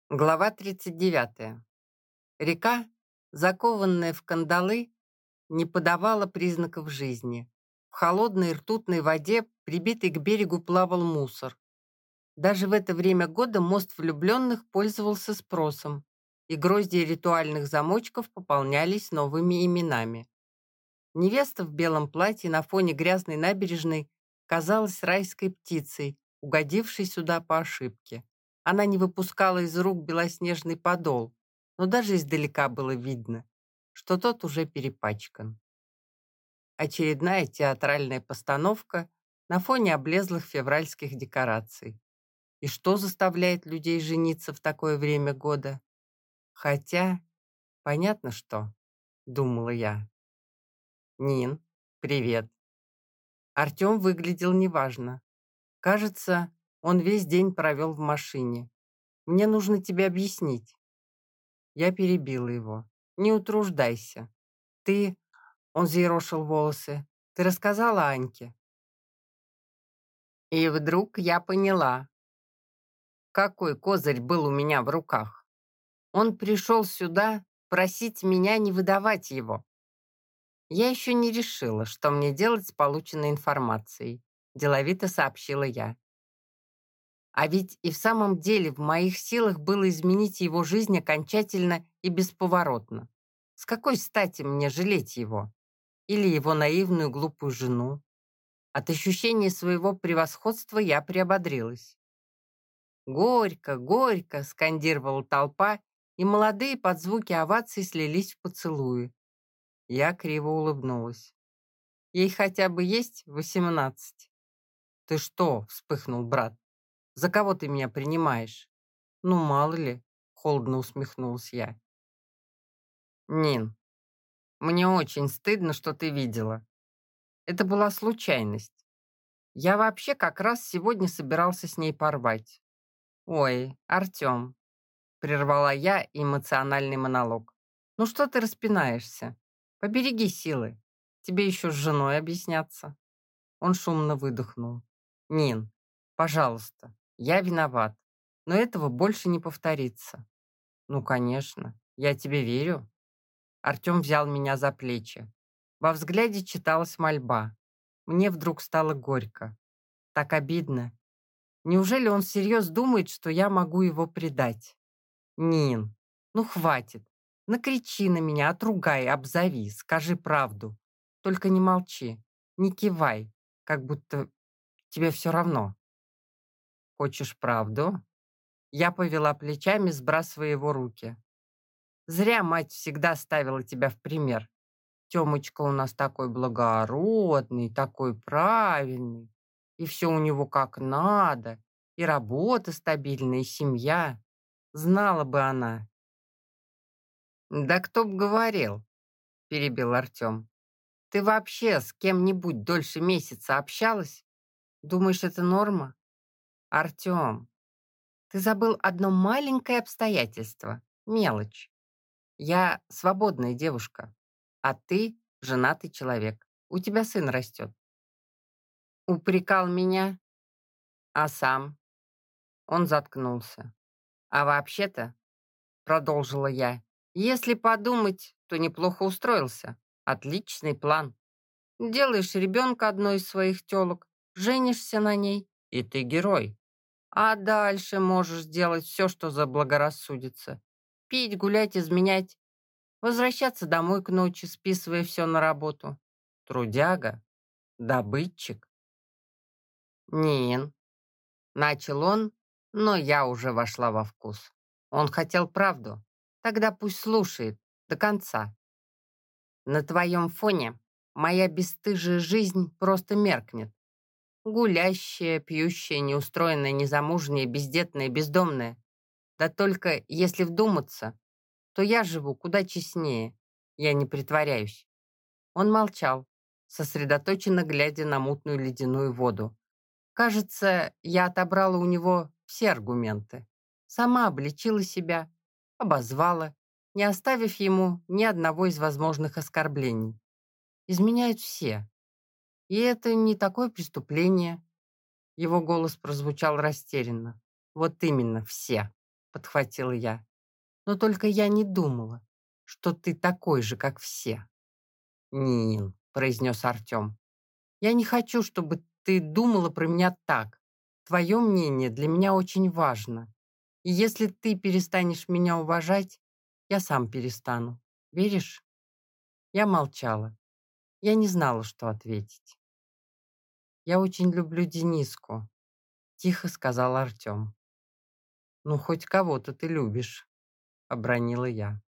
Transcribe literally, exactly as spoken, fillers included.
Глава тридцать девятая. Река, закованная в кандалы, не подавала признаков жизни. В холодной ртутной воде, прибитый к берегу, плавал мусор. Даже в это время года мост влюбленных пользовался спросом, и грозди ритуальных замочков пополнялись новыми именами. Невеста в белом платье на фоне грязной набережной казалась райской птицей, угодившей сюда по ошибке. Она не выпускала из рук белоснежный подол, но даже издалека было видно, что тот уже перепачкан. Очередная театральная постановка на фоне облезлых февральских декораций. И что заставляет людей жениться в такое время года? Хотя, понятно что, думала я. Нин, привет. Артем выглядел неважно. Кажется, он весь день провел в машине. Мне нужно тебе объяснить. Я перебила его. Не утруждайся. Ты... Он взъерошил волосы. Ты рассказала Аньке? И вдруг я поняла, какой козырь был у меня в руках. Он пришел сюда просить меня не выдавать его. Я еще не решила, что мне делать с полученной информацией. Деловито сообщила я. А ведь и в самом деле в моих силах было изменить его жизнь окончательно и бесповоротно. С какой стати мне жалеть его? Или его наивную глупую жену? От ощущения своего превосходства я приободрилась. «Горько, горько!» — скандировала толпа, и молодые под звуки оваций слились в поцелуи. Я криво улыбнулась. Ей хотя бы есть восемнадцать. «Ты что?» — вспыхнул брат. «За кого ты меня принимаешь?» «Ну, мало ли», — холодно усмехнулась я. «Нин, мне очень стыдно, что ты видела. Это была случайность. Я вообще как раз сегодня собирался с ней порвать». «Ой, Артем», — прервала я эмоциональный монолог. «Ну что ты распинаешься? Побереги силы. Тебе еще с женой объясняться». Он шумно выдохнул. «Нин, пожалуйста, я виноват, но этого больше не повторится». «Ну, конечно, я тебе верю». Артем взял меня за плечи. Во взгляде читалась мольба. Мне вдруг стало горько. Так обидно. Неужели он всерьез думает, что я могу его предать? Нин, ну хватит. Накричи на меня, отругай, обзови, скажи правду. Только не молчи, не кивай, как будто тебе все равно. Хочешь правду? Я повела плечами, сбрасывая его руки. Зря мать всегда ставила тебя в пример. Тёмочка у нас такой благородный, такой правильный. И все у него как надо. И работа стабильная, и семья. Знала бы она. «Да кто б говорил», — перебил Артем. «Ты вообще с кем-нибудь дольше месяца общалась? Думаешь, это норма? Артем, ты забыл одно маленькое обстоятельство. Мелочь. Я свободная девушка, а ты женатый человек. У тебя сын растет. Упрекал меня, а сам?» Он заткнулся. «А вообще-то, — продолжила я, — если подумать, то неплохо устроился. Отличный план. Делаешь ребенка одной из своих телок, женишься на ней, и ты герой. А дальше можешь делать все, что заблагорассудится. Пить, гулять, изменять, возвращаться домой к ночи, списывая все на работу. Трудяга, добытчик». «Нин», — начал он, но я уже вошла во вкус. Он хотел правду. Тогда пусть слушает до конца. На твоем фоне моя бесстыжая жизнь просто меркнет. Гулящая, пьющая, неустроенная, незамужняя, бездетная, бездомная. Да только если вдуматься, то я живу куда честнее. Я не притворяюсь. Он молчал, сосредоточенно глядя на мутную ледяную воду. Кажется, я отобрала у него все аргументы. Сама обличила себя, обозвала, не оставив ему ни одного из возможных оскорблений. Изменяют все. И это не такое преступление. Его голос прозвучал растерянно. Вот именно, все. подхватила я. Но только я не думала, что ты такой же, как все. Нин, произнес Артем, я не хочу, чтобы ты думала про меня так. Твое мнение для меня очень важно. И если ты перестанешь меня уважать, я сам перестану. Веришь? Я молчала. Я не знала, что ответить. «Я очень люблю Дениску», — тихо сказал Артем. «Ну, хоть кого-то ты любишь», — обронила я.